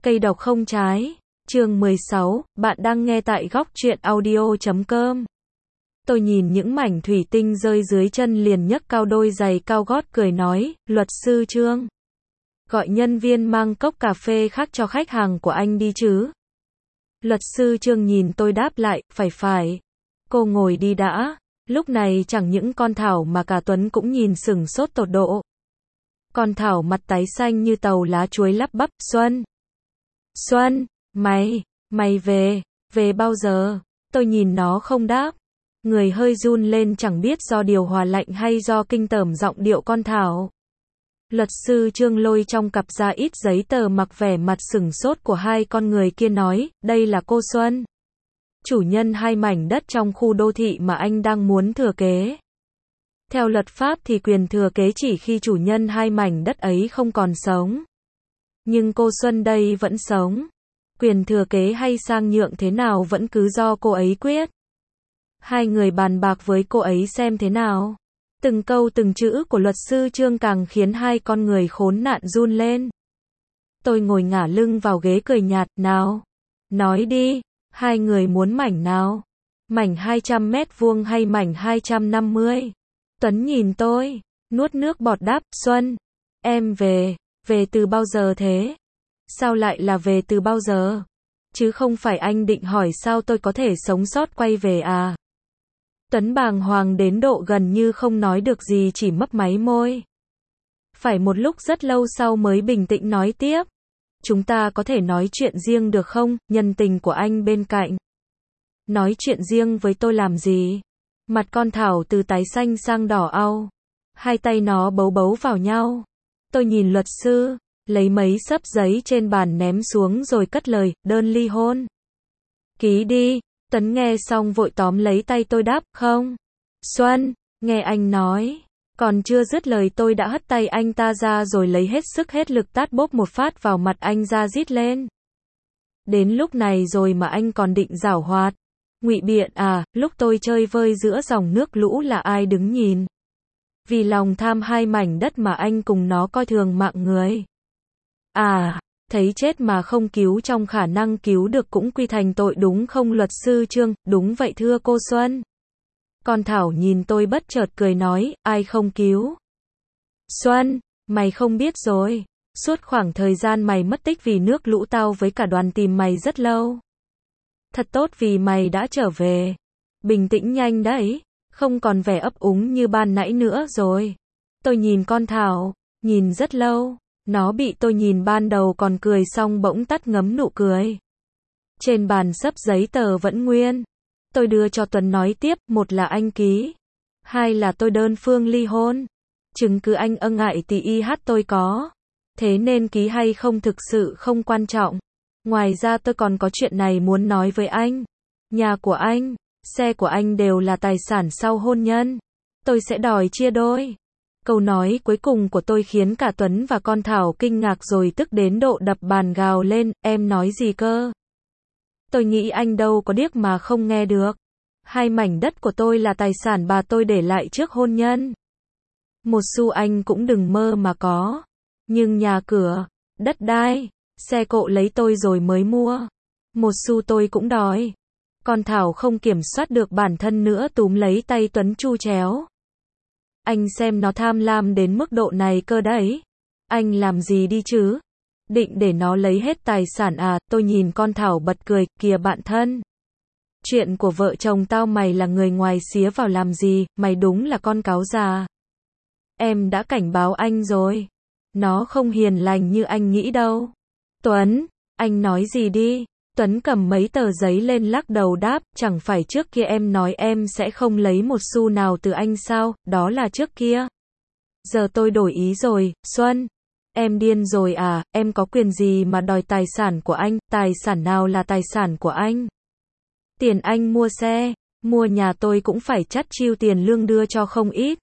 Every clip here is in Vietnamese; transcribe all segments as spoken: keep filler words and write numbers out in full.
Cây độc không trái. Chương mười sáu, bạn đang nghe tại góc truyện audio chấm com. Tôi nhìn những mảnh thủy tinh rơi dưới chân liền nhấc cao đôi giày cao gót cười nói, luật sư Trương. Gọi nhân viên mang cốc cà phê khác cho khách hàng của anh đi chứ. Luật sư Trương nhìn tôi đáp lại, phải phải. Cô ngồi đi đã. Lúc này chẳng những con Thảo mà cả Tuấn cũng nhìn sửng sốt tột độ. Con Thảo mặt tái xanh như tàu lá chuối lắp bắp, Xuân. Xuân, mày, mày về, về bao giờ? Tôi nhìn nó không đáp. Người hơi run lên chẳng biết do điều hòa lạnh hay do kinh tởm giọng điệu con Thảo. Luật sư Trương lôi trong cặp ra ít giấy tờ mặc vẻ mặt sửng sốt của hai con người kia nói, đây là cô Xuân. Chủ nhân hai mảnh đất trong khu đô thị mà anh đang muốn thừa kế. Theo luật pháp thì quyền thừa kế chỉ khi chủ nhân hai mảnh đất ấy không còn sống. Nhưng cô Xuân đây vẫn sống. Quyền thừa kế hay sang nhượng thế nào vẫn cứ do cô ấy quyết. Hai người bàn bạc với cô ấy xem thế nào. Từng câu từng chữ của luật sư Trương càng khiến hai con người khốn nạn run lên. Tôi ngồi ngả lưng vào ghế cười nhạt, nào. Nói đi, hai người muốn mảnh nào? Mảnh hai trăm mét vuông hay mảnh hai trăm năm mươi? Tuấn nhìn tôi, nuốt nước bọt đáp, Xuân. Em về, về từ bao giờ thế? Sao lại là về từ bao giờ? Chứ không phải anh định hỏi sao tôi có thể sống sót quay về à? Tuấn bàng hoàng đến độ gần như không nói được gì chỉ mấp máy môi. Phải một lúc rất lâu sau mới bình tĩnh nói tiếp. Chúng ta có thể nói chuyện riêng được không, nhân tình của anh bên cạnh. Nói chuyện riêng với tôi làm gì? Mặt con Thảo từ tái xanh sang đỏ au. Hai tay nó bấu bấu vào nhau. Tôi nhìn luật sư, lấy mấy xấp giấy trên bàn ném xuống rồi cất lời, đơn ly hôn. Ký đi. Tuấn nghe xong vội tóm lấy tay tôi đáp, không. Xuân, nghe anh nói. Còn chưa dứt lời tôi đã hất tay anh ta ra rồi lấy hết sức hết lực tát bốp một phát vào mặt anh ra rít lên. Đến lúc này rồi mà anh còn định giảo hoạt. Ngụy biện à, lúc tôi chơi vơi giữa dòng nước lũ là ai đứng nhìn. Vì lòng tham hai mảnh đất mà anh cùng nó coi thường mạng người. À, thấy chết mà không cứu trong khả năng cứu được cũng quy thành tội đúng không luật sư Trương, đúng vậy thưa cô Xuân. Con Thảo nhìn tôi bất chợt cười nói, ai không cứu? Xuân, mày không biết rồi. Suốt khoảng thời gian mày mất tích vì nước lũ tao với cả đoàn tìm mày rất lâu. Thật tốt vì mày đã trở về. Bình tĩnh nhanh đấy, không còn vẻ ấp úng như ban nãy nữa rồi. Tôi nhìn con Thảo, nhìn rất lâu. Nó bị tôi nhìn ban đầu còn cười xong bỗng tắt ngấm nụ cười. Trên bàn xấp giấy tờ vẫn nguyên. Tôi đưa cho Tuấn nói tiếp, một là anh ký. Hai là tôi đơn phương ly hôn. Chứng cứ anh ân ngại thì y hát tôi có. Thế nên ký hay không thực sự không quan trọng. Ngoài ra tôi còn có chuyện này muốn nói với anh. Nhà của anh, xe của anh đều là tài sản sau hôn nhân. Tôi sẽ đòi chia đôi. Câu nói cuối cùng của tôi khiến cả Tuấn và con Thảo kinh ngạc rồi tức đến độ đập bàn gào lên, em nói gì cơ? Tôi nghĩ anh đâu có điếc mà không nghe được. Hai mảnh đất của tôi là tài sản bà tôi để lại trước hôn nhân. Một xu anh cũng đừng mơ mà có. Nhưng nhà cửa, đất đai, xe cộ lấy tôi rồi mới mua. Một xu tôi cũng đòi. Con Thảo không kiểm soát được bản thân nữa túm lấy tay Tuấn chu chéo. Anh xem nó tham lam đến mức độ này cơ đấy. Anh làm gì đi chứ? Định để nó lấy hết tài sản à? Tôi nhìn con Thảo bật cười, kìa bạn thân. Chuyện của vợ chồng tao mày là người ngoài xía vào làm gì, mày đúng là con cáo già. Em đã cảnh báo anh rồi. Nó không hiền lành như anh nghĩ đâu. Tuấn, anh nói gì đi? Tuấn cầm mấy tờ giấy lên lắc đầu đáp, chẳng phải trước kia em nói em sẽ không lấy một xu nào từ anh sao, đó là trước kia. Giờ tôi đổi ý rồi, Xuân. Em điên rồi à, em có quyền gì mà đòi tài sản của anh, tài sản nào là tài sản của anh? Tiền anh mua xe, mua nhà tôi cũng phải chắt chiu tiền lương đưa cho không ít.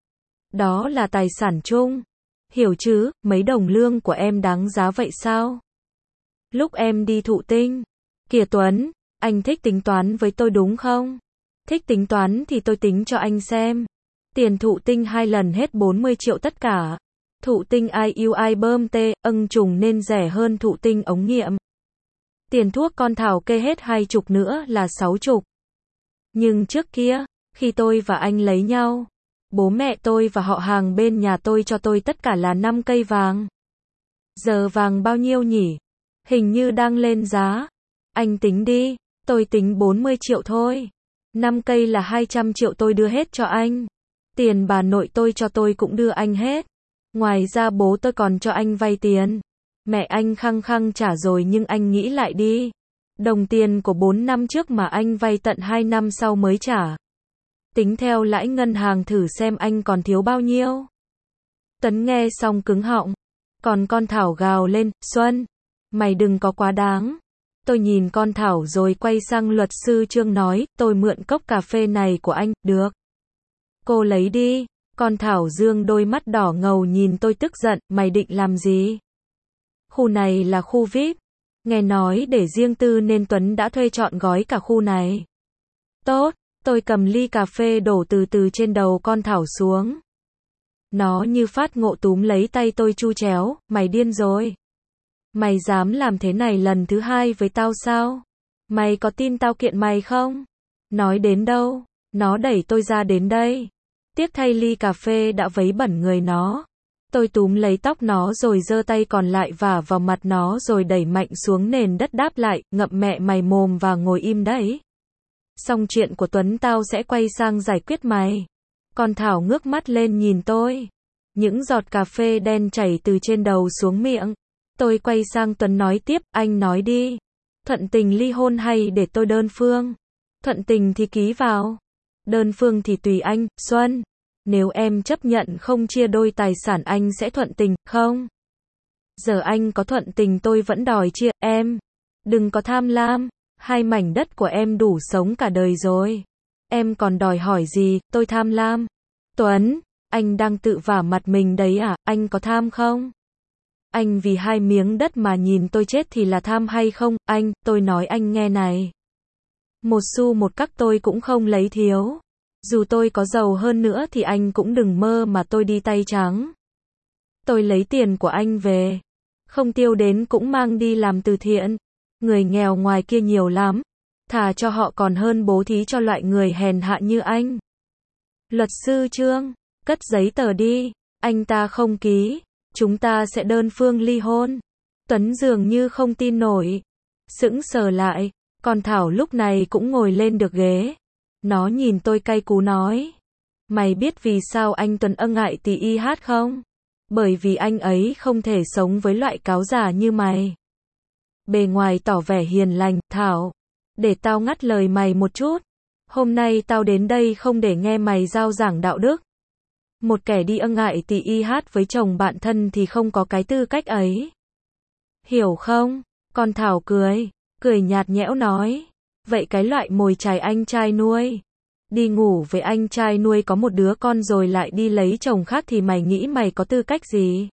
Đó là tài sản chung. Hiểu chứ, mấy đồng lương của em đáng giá vậy sao? Lúc em đi thụ tinh. Kìa Tuấn, anh thích tính toán với tôi đúng không? Thích tính toán thì tôi tính cho anh xem. Tiền thụ tinh hai lần hết bốn mươi triệu tất cả. Thụ tinh i u i bơm tê, ân trùng nên rẻ hơn thụ tinh ống nghiệm. Tiền thuốc con Thảo kê hết hai chục nữa là sáu chục. Nhưng trước kia, khi tôi và anh lấy nhau, bố mẹ tôi và họ hàng bên nhà tôi cho tôi tất cả là năm cây vàng. Giờ vàng bao nhiêu nhỉ? Hình như đang lên giá. Anh tính đi, tôi tính bốn mươi triệu thôi. năm cây là hai trăm triệu tôi đưa hết cho anh. Tiền bà nội tôi cho tôi cũng đưa anh hết. Ngoài ra bố tôi còn cho anh vay tiền. Mẹ anh khăng khăng trả rồi nhưng anh nghĩ lại đi. Đồng tiền của bốn năm trước mà anh vay tận hai năm sau mới trả. Tính theo lãi ngân hàng thử xem anh còn thiếu bao nhiêu. Tuấn nghe xong cứng họng. Còn con Thảo gào lên, Xuân, mày đừng có quá đáng. Tôi nhìn con Thảo rồi quay sang luật sư Trương nói, tôi mượn cốc cà phê này của anh, được. Cô lấy đi. Con Thảo dương đôi mắt đỏ ngầu nhìn tôi tức giận, mày định làm gì? Khu này là khu vi ai pi. Nghe nói để riêng tư nên Tuấn đã thuê trọn gói cả khu này. Tốt, tôi cầm ly cà phê đổ từ từ trên đầu con Thảo xuống. Nó như phát ngộ túm lấy tay tôi chu chéo, mày điên rồi. Mày dám làm thế này lần thứ hai với tao sao? Mày có tin tao kiện mày không? Nói đến đâu, nó đẩy tôi ra đến đây. Tiếc thay ly cà phê đã vấy bẩn người nó. Tôi túm lấy tóc nó rồi giơ tay còn lại vả vào mặt nó rồi đẩy mạnh xuống nền đất đáp lại, ngậm mẹ mày mồm và ngồi im đấy. Xong chuyện của Tuấn tao sẽ quay sang giải quyết mày. Con Thảo ngước mắt lên nhìn tôi. Những giọt cà phê đen chảy từ trên đầu xuống miệng. Tôi quay sang Tuấn nói tiếp, anh nói đi. Thuận tình ly hôn hay để tôi đơn phương? Thuận tình thì ký vào. Đơn phương thì tùy anh, Xuân. Nếu em chấp nhận không chia đôi tài sản anh sẽ thuận tình, không? Giờ anh có thuận tình tôi vẫn đòi chia, em. Đừng có tham lam. Hai mảnh đất của em đủ sống cả đời rồi. Em còn đòi hỏi gì, tôi tham lam. Tuấn, anh đang tự vả mặt mình đấy à, anh có tham không? Anh vì hai miếng đất mà nhìn tôi chết thì là tham hay không? Anh, tôi nói anh nghe này. Một xu một các tôi cũng không lấy thiếu. Dù tôi có giàu hơn nữa thì anh cũng đừng mơ mà tôi đi tay trắng. Tôi lấy tiền của anh về. Không tiêu đến cũng mang đi làm từ thiện. Người nghèo ngoài kia nhiều lắm. Thà cho họ còn hơn bố thí cho loại người hèn hạ như anh. Luật sư Trương, cất giấy tờ đi. Anh ta không ký. Chúng ta sẽ đơn phương ly hôn. Tuấn dường như không tin nổi. Sững sờ lại. Còn Thảo lúc này cũng ngồi lên được ghế. Nó nhìn tôi cay cú nói. Mày biết vì sao anh Tuấn ân ngại tì y hát không? Bởi vì anh ấy không thể sống với loại cáo giả như mày. Bề ngoài tỏ vẻ hiền lành, Thảo. Để tao ngắt lời mày một chút. Hôm nay tao đến đây không để nghe mày rao giảng đạo đức. Một kẻ đi ân ngại tì y hát với chồng bạn thân thì không có cái tư cách ấy. Hiểu không? Con Thảo cười. Cười nhạt nhẽo nói. Vậy cái loại mồi chài anh trai nuôi. Đi ngủ với anh trai nuôi có một đứa con rồi lại đi lấy chồng khác thì mày nghĩ mày có tư cách gì?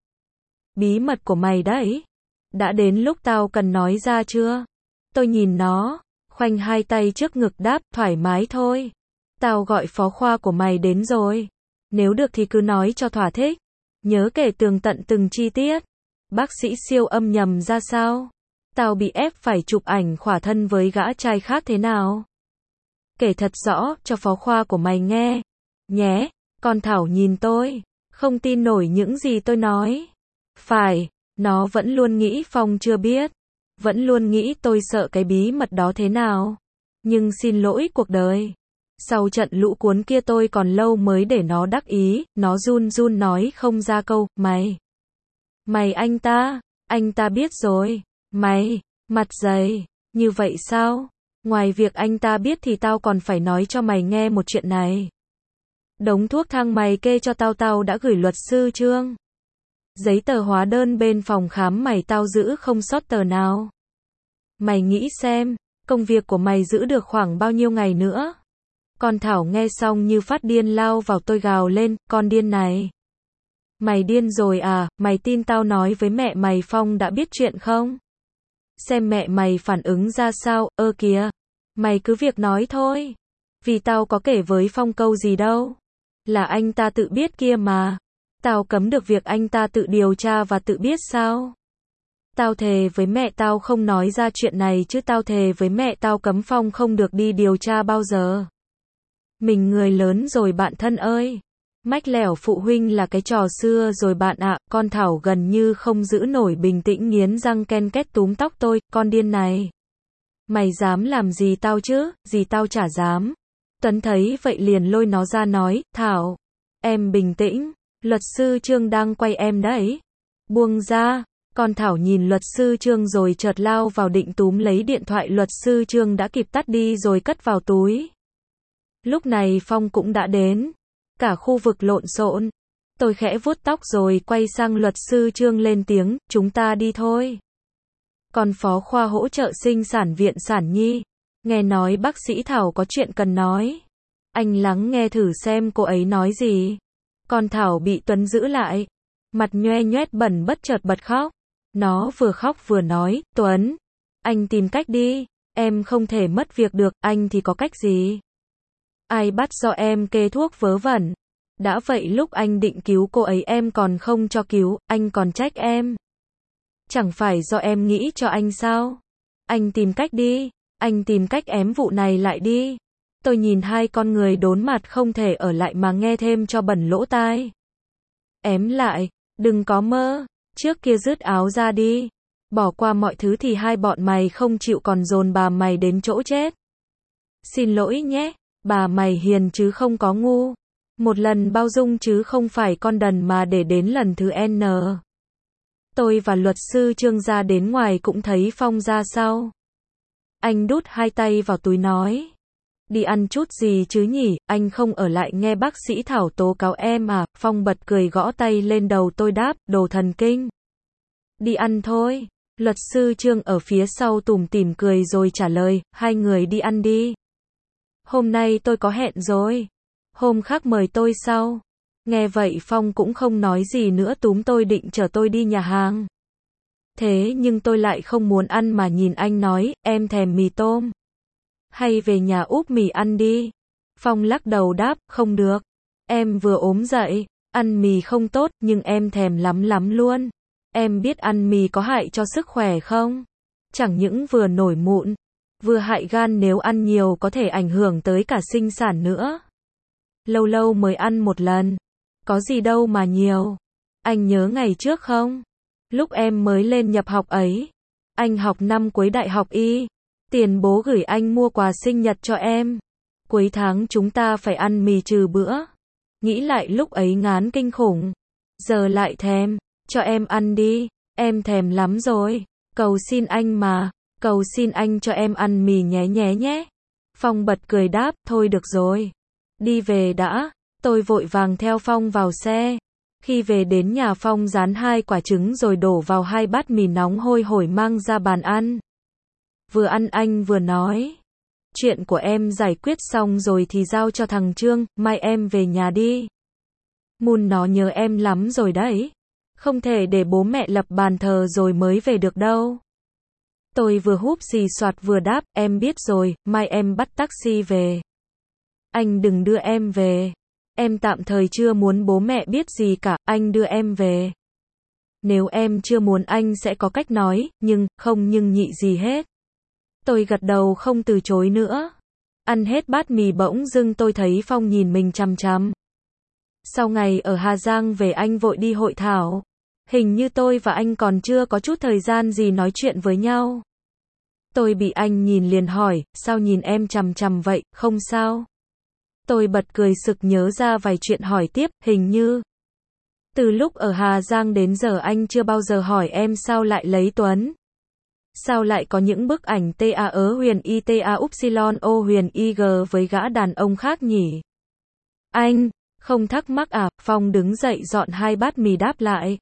Bí mật của mày đấy. Đã đến lúc tao cần nói ra chưa? Tôi nhìn nó, khoanh hai tay trước ngực đáp, thoải mái thôi. Tao gọi phó khoa của mày đến rồi. Nếu được thì cứ nói cho thỏa thích. Nhớ kể tường tận từng chi tiết. Bác sĩ siêu âm nhầm ra sao? Tao bị ép phải chụp ảnh khỏa thân với gã trai khác thế nào? Kể thật rõ cho phó khoa của mày nghe. Nhé, con Thảo nhìn tôi. Không tin nổi những gì tôi nói. Phải, nó vẫn luôn nghĩ Phong chưa biết. Vẫn luôn nghĩ tôi sợ cái bí mật đó thế nào. Nhưng xin lỗi cuộc đời. Sau trận lũ cuốn kia tôi còn lâu mới để nó đắc ý. Nó run run nói không ra câu, mày. Mày anh ta, anh ta biết rồi. Mày, mặt dày, như vậy sao? Ngoài việc anh ta biết thì tao còn phải nói cho mày nghe một chuyện này. Đống thuốc thang mày kê cho tao tao đã gửi luật sư Trương. Giấy tờ hóa đơn bên phòng khám mày tao giữ không sót tờ nào. Mày nghĩ xem, công việc của mày giữ được khoảng bao nhiêu ngày nữa? Con Thảo nghe xong như phát điên lao vào tôi gào lên, con điên này. Mày điên rồi à, mày tin tao nói với mẹ mày Phong đã biết chuyện không? Xem mẹ mày phản ứng ra sao, ơ kìa. Mày cứ việc nói thôi. Vì tao có kể với Phong câu gì đâu. Là anh ta tự biết kia mà. Tao cấm được việc anh ta tự điều tra và tự biết sao? Tao thề với mẹ tao không nói ra chuyện này chứ tao thề với mẹ tao cấm Phong không được đi điều tra bao giờ. Mình người lớn rồi bạn thân ơi. Mách lẻo phụ huynh là cái trò xưa rồi bạn ạ. Con Thảo gần như không giữ nổi bình tĩnh nghiến răng ken két túm tóc tôi. Con điên này. Mày dám làm gì tao chứ? Gì tao chả dám. Tuấn thấy vậy liền lôi nó ra nói. Thảo, em bình tĩnh. Luật sư Trương đang quay em đấy. Buông ra. Con Thảo nhìn luật sư Trương rồi chợt lao vào định túm lấy điện thoại luật sư Trương đã kịp tắt đi rồi cất vào túi. Lúc này Phong cũng đã đến. Cả khu vực lộn xộn. Tôi khẽ vuốt tóc rồi quay sang luật sư Trương lên tiếng, chúng ta đi thôi. Còn phó khoa hỗ trợ sinh sản viện Sản Nhi. Nghe nói bác sĩ Thảo có chuyện cần nói. Anh lắng nghe thử xem cô ấy nói gì. Con Thảo bị Tuấn giữ lại. Mặt nhoe nhoét bẩn bất chợt bật khóc. Nó vừa khóc vừa nói, Tuấn, anh tìm cách đi. Em không thể mất việc được, anh thì có cách gì? Ai bắt do em kê thuốc vớ vẩn. Đã vậy lúc anh định cứu cô ấy em còn không cho cứu, anh còn trách em. Chẳng phải do em nghĩ cho anh sao? Anh tìm cách đi, anh tìm cách ém vụ này lại đi. Tôi nhìn hai con người đốn mặt không thể ở lại mà nghe thêm cho bẩn lỗ tai. Ém lại, đừng có mơ, trước kia rứt áo ra đi. Bỏ qua mọi thứ thì hai bọn mày không chịu còn dồn bà mày đến chỗ chết. Xin lỗi nhé, bà mày hiền chứ không có ngu. Một lần bao dung chứ không phải con đần mà để đến lần thứ N. Tôi và luật sư Trương ra đến ngoài cũng thấy Phong ra sau. Anh đút hai tay vào túi nói. Đi ăn chút gì chứ nhỉ, anh không ở lại nghe bác sĩ Thảo tố cáo em à? Phong bật cười gõ tay lên đầu tôi đáp, đồ thần kinh. Đi ăn thôi. Luật sư Trương ở phía sau tủm tỉm cười rồi trả lời, hai người đi ăn đi. Hôm nay tôi có hẹn rồi. Hôm khác mời tôi sau. Nghe vậy Phong cũng không nói gì nữa túm tôi định chở tôi đi nhà hàng. Thế nhưng tôi lại không muốn ăn mà nhìn anh nói, em thèm mì tôm. Hay về nhà úp mì ăn đi. Phong lắc đầu đáp, không được. Em vừa ốm dậy, ăn mì không tốt nhưng em thèm lắm lắm luôn. Em biết ăn mì có hại cho sức khỏe không? Chẳng những vừa nổi mụn, vừa hại gan nếu ăn nhiều có thể ảnh hưởng tới cả sinh sản nữa. Lâu lâu mới ăn một lần. Có gì đâu mà nhiều. Anh nhớ ngày trước không? Lúc em mới lên nhập học ấy. Anh học năm cuối đại học y. Tiền bố gửi anh mua quà sinh nhật cho em. Cuối tháng chúng ta phải ăn mì trừ bữa. Nghĩ lại lúc ấy ngán kinh khủng. Giờ lại thèm. Cho em ăn đi. Em thèm lắm rồi. Cầu xin anh mà. Cầu xin anh cho em ăn mì nhé nhé nhé. Phong bật cười đáp, thôi được rồi. Đi về đã. Tôi vội vàng theo Phong vào xe. Khi về đến nhà Phong rán hai quả trứng rồi đổ vào hai bát mì nóng hôi hổi mang ra bàn ăn. Vừa ăn anh vừa nói. Chuyện của em giải quyết xong rồi thì giao cho thằng Trương, mai em về nhà đi. Mun nó nhớ em lắm rồi đấy. Không thể để bố mẹ lập bàn thờ rồi mới về được đâu. Tôi vừa húp xì xoạt vừa đáp, em biết rồi, mai em bắt taxi về. Anh đừng đưa em về. Em tạm thời chưa muốn bố mẹ biết gì cả, anh đưa em về. Nếu em chưa muốn anh sẽ có cách nói, nhưng, không nhưng nhị gì hết. Tôi gật đầu không từ chối nữa. Ăn hết bát mì bỗng dưng tôi thấy Phong nhìn mình chằm chằm. Sau ngày ở Hà Giang về anh vội đi hội thảo. Hình như tôi và anh còn chưa có chút thời gian gì nói chuyện với nhau. Tôi bị anh nhìn liền hỏi, sao nhìn em chằm chằm vậy, không sao? Tôi bật cười sực nhớ ra vài chuyện hỏi tiếp, hình như. Từ lúc ở Hà Giang đến giờ anh chưa bao giờ hỏi em sao lại lấy Tuấn. Sao lại có những bức ảnh ta ớ huyền y ta upsilon o huyền ig với gã đàn ông khác nhỉ? Anh, không thắc mắc à? Phong đứng dậy dọn hai bát mì đáp lại.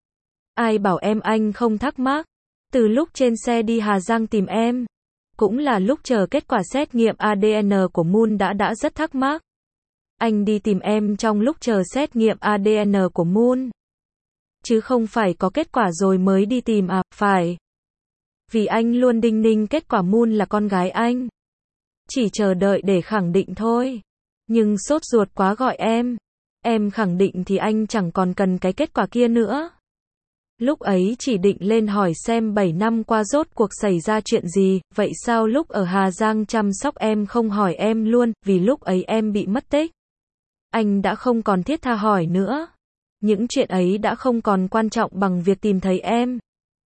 Ai bảo em anh không thắc mắc? Từ lúc trên xe đi Hà Giang tìm em, cũng là lúc chờ kết quả xét nghiệm a đê en của Moon đã đã rất thắc mắc. Anh đi tìm em trong lúc chờ xét nghiệm a đê en của Moon. Chứ không phải có kết quả rồi mới đi tìm à, phải. Vì anh luôn đinh ninh kết quả Moon là con gái anh. Chỉ chờ đợi để khẳng định thôi. Nhưng sốt ruột quá gọi em. Em khẳng định thì anh chẳng còn cần cái kết quả kia nữa. Lúc ấy chỉ định lên hỏi xem bảy năm qua rốt cuộc xảy ra chuyện gì, vậy sao lúc ở Hà Giang chăm sóc em không hỏi em luôn, vì lúc ấy em bị mất tích. Anh đã không còn thiết tha hỏi nữa. Những chuyện ấy đã không còn quan trọng bằng việc tìm thấy em.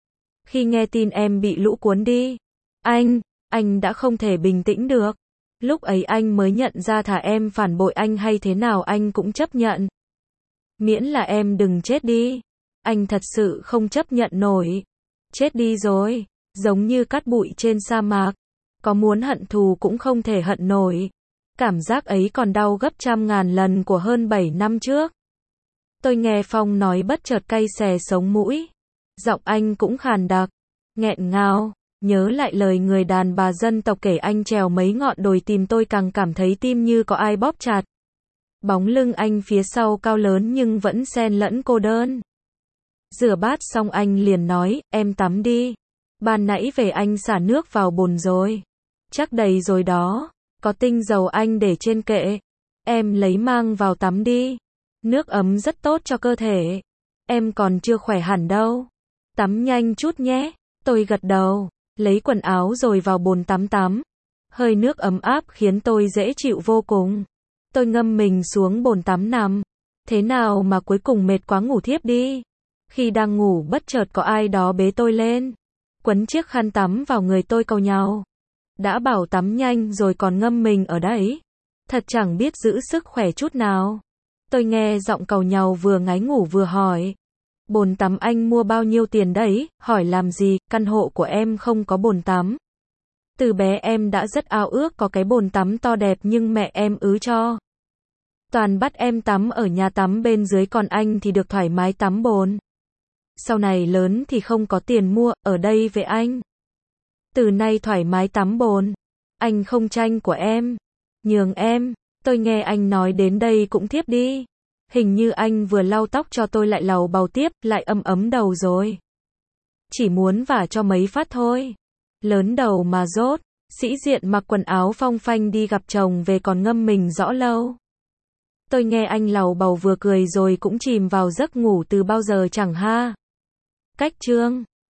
Khi nghe tin em bị lũ cuốn đi, anh, anh đã không thể bình tĩnh được. Lúc ấy anh mới nhận ra thà em phản bội anh hay thế nào anh cũng chấp nhận. Miễn là em đừng chết đi. Anh thật sự không chấp nhận nổi. Chết đi rồi, giống như cát bụi trên sa mạc. Có muốn hận thù cũng không thể hận nổi. Cảm giác ấy còn đau gấp trăm ngàn lần của hơn bảy năm trước. Tôi nghe Phong nói bất chợt cay xè sống mũi. Giọng anh cũng khàn đặc, nghẹn ngào. Nhớ lại lời người đàn bà dân tộc kể anh trèo mấy ngọn đồi tìm tôi càng cảm thấy tim như có ai bóp chặt. Bóng lưng anh phía sau cao lớn nhưng vẫn xen lẫn cô đơn. Rửa bát xong anh liền nói, em tắm đi. Ban nãy về anh xả nước vào bồn rồi. Chắc đầy rồi đó. Có tinh dầu anh để trên kệ. Em lấy mang vào tắm đi. Nước ấm rất tốt cho cơ thể. Em còn chưa khỏe hẳn đâu. Tắm nhanh chút nhé. Tôi gật đầu. Lấy quần áo rồi vào bồn tắm tắm. Hơi nước ấm áp khiến tôi dễ chịu vô cùng. Tôi ngâm mình xuống bồn tắm nằm. Thế nào mà cuối cùng mệt quá ngủ thiếp đi. Khi đang ngủ bất chợt có ai đó bế tôi lên. Quấn chiếc khăn tắm vào người tôi cầu nhau. Đã bảo tắm nhanh rồi còn ngâm mình ở đấy. Thật chẳng biết giữ sức khỏe chút nào. Tôi nghe giọng cầu nhau vừa ngáy ngủ vừa hỏi. Bồn tắm anh mua bao nhiêu tiền đấy? Hỏi làm gì, căn hộ của em không có bồn tắm. Từ bé em đã rất ao ước có cái bồn tắm to đẹp nhưng mẹ em ứ cho. Toàn bắt em tắm ở nhà tắm bên dưới còn anh thì được thoải mái tắm bồn. Sau này lớn thì không có tiền mua, ở đây về anh. Từ nay thoải mái tắm bồn. Anh không tranh của em. Nhường em. Tôi nghe anh nói đến đây cũng thiếp đi. Hình như anh vừa lau tóc cho tôi lại lầu bầu tiếp, lại ấm ấm đầu rồi. Chỉ muốn vả cho mấy phát thôi. Lớn đầu mà rốt. Sĩ diện mặc quần áo phong phanh đi gặp chồng về còn ngâm mình rõ lâu. Tôi nghe anh lầu bầu vừa cười rồi cũng chìm vào giấc ngủ từ bao giờ chẳng ha. Cách chương